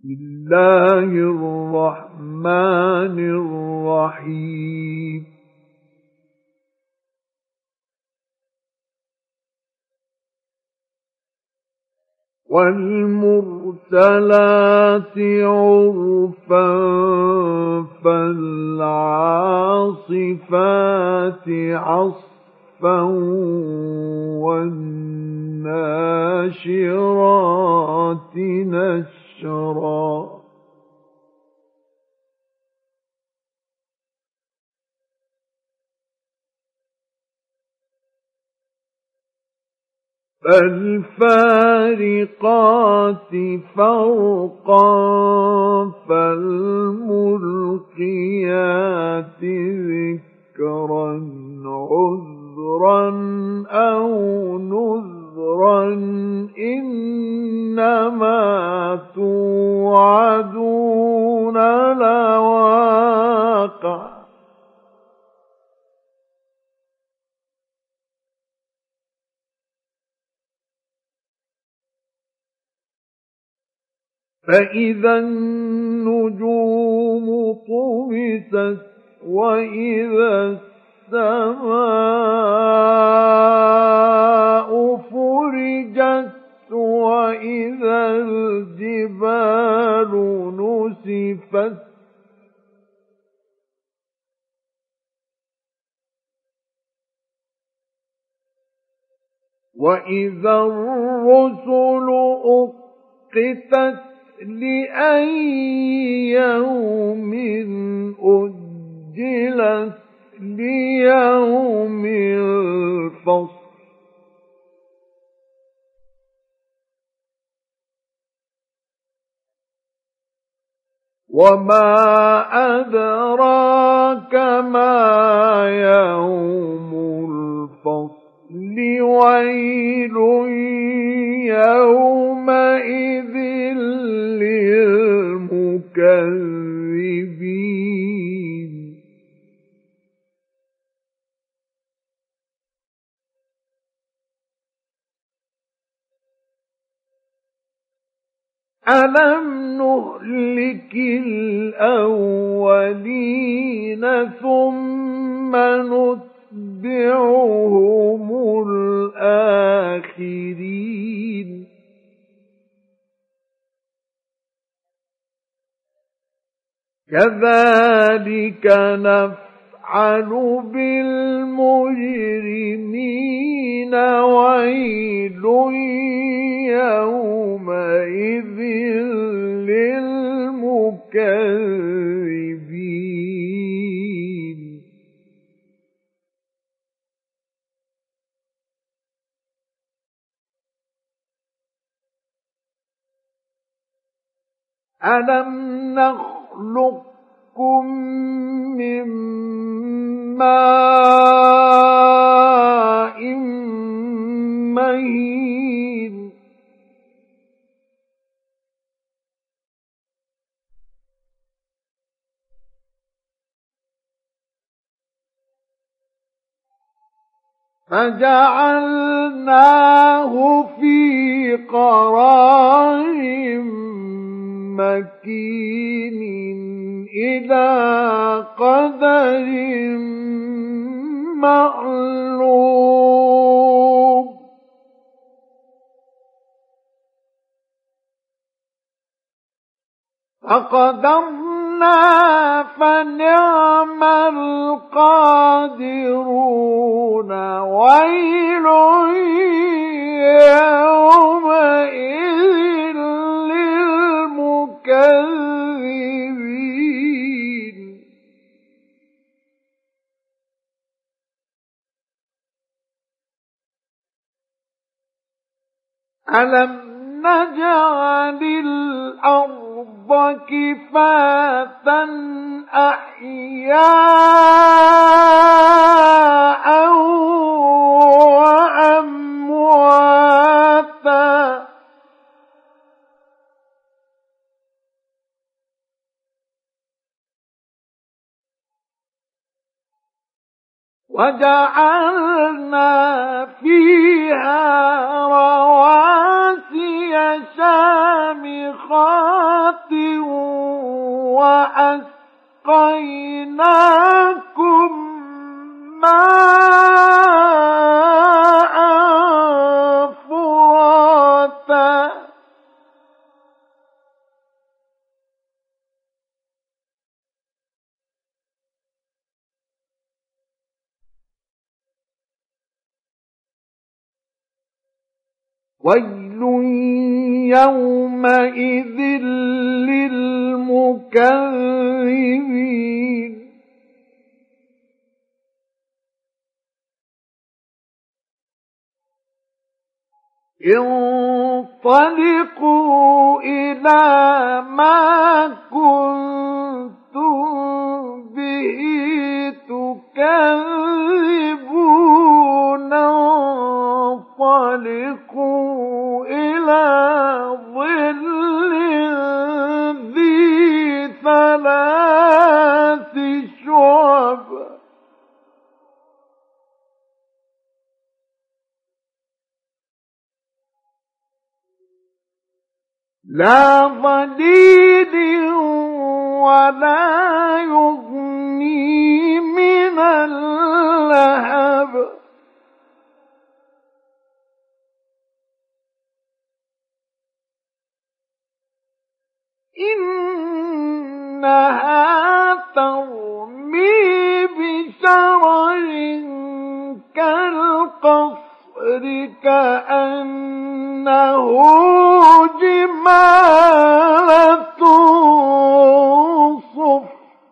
بسم الله الرحمن الرحيم والمرسلات عرفا فالعاصفات عصفا والناشرات نشرا فالفارقات فرقا فالملقيات ذكرا عذرا أو نذرا إنما توعدون لواقع فإذا النجوم طمست وإذا السماء فرجت وإذا الجبال نسفت وإذا الرسل أقتت لأي يوم أجلت ليوم الفصل وما أدراك ما يوم الفصل ويل يومئذ للمكذبين ألم نهلك الأولين ثم نتبعهم الآخرين كذلك نفعل بالمجرمين ويل يومئذ للمكذبين ألم نخلقكم من ماء مهين فجعلناه في قرار مكين إلى قدر معلوم فقدرنا فنعم القادرون ويل يومئذ للمكذبين ألم نجعل الأرض كفاتا أحياء وأمواتا وجعلنا فيها رواسي شامخات وأسقيناكم ماء فراتا ويل يومئذ للمكذبين انطلقوا إلى ما كنتم به تكذبون انطلقوا إلى ظل ذي ثلاث شعب لا ظليل ولا يغني من اللهب إنها ترمي بشرر كالقصر كأنه جمالة صفر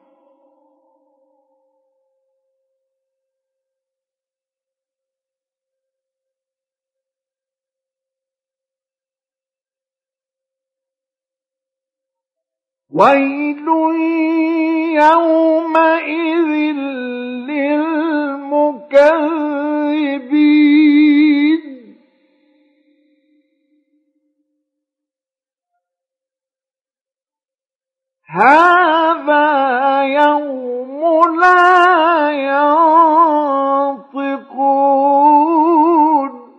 ويل يومئذ للمكذبين هذا يوم لا ينطقون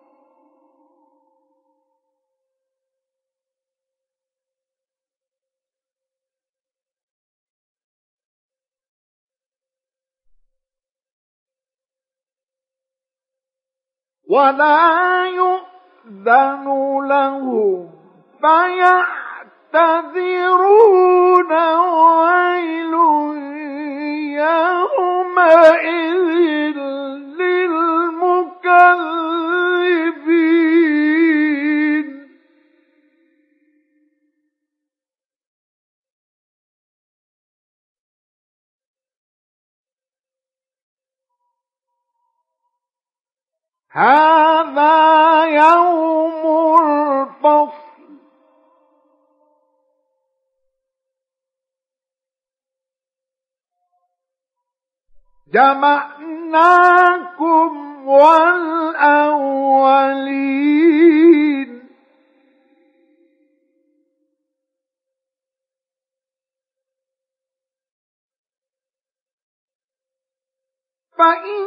ولا يؤذن لهم فيعتذرون ويل يومئذ للمكذبين هذا يوم الفصل جمعناكم والأولين فإن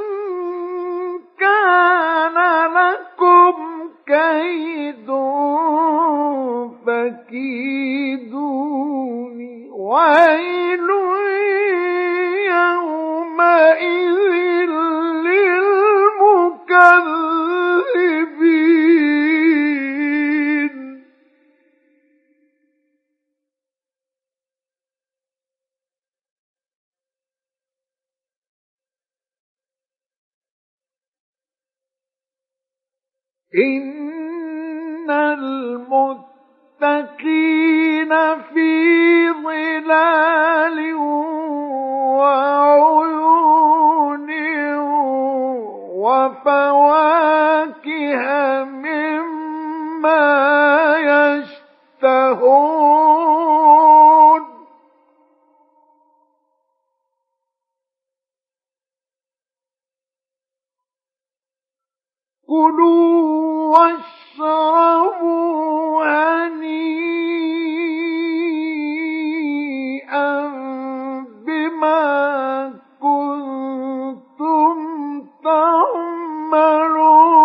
كان لكم كيد فكيدوني ويل يومئذ للمكذبين إن المتقين في ظلال وعيون وفواكه مما يشتهون كلوا واشربوا هنيئا بما كنتم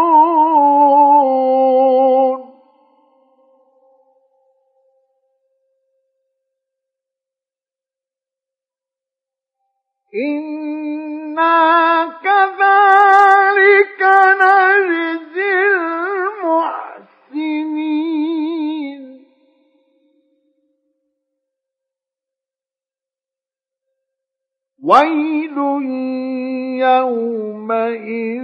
تعملون إنا كذلك نجزي المحسنين ويل يومئذ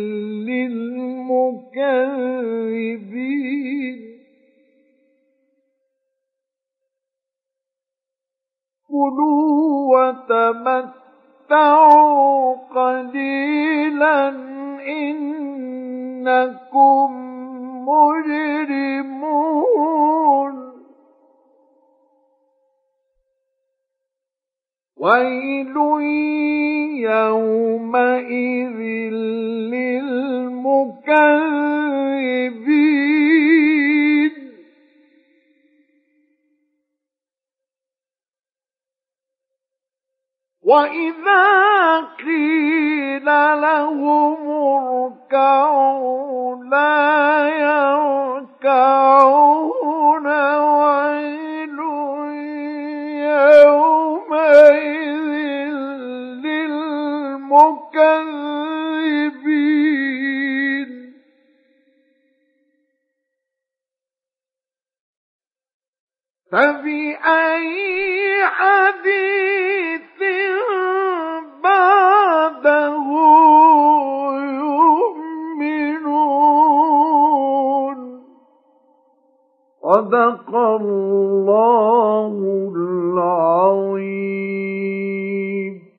للمكذبين كلوا وتمتعوا قليلا إنكم مجرمون ويل يومئذ للمكذبين وإذا قيل لهم اركعوا لا يركعون ويل يومئذ للمكذبين فبأي حديث بعده يؤمنون صدق الله العظيم.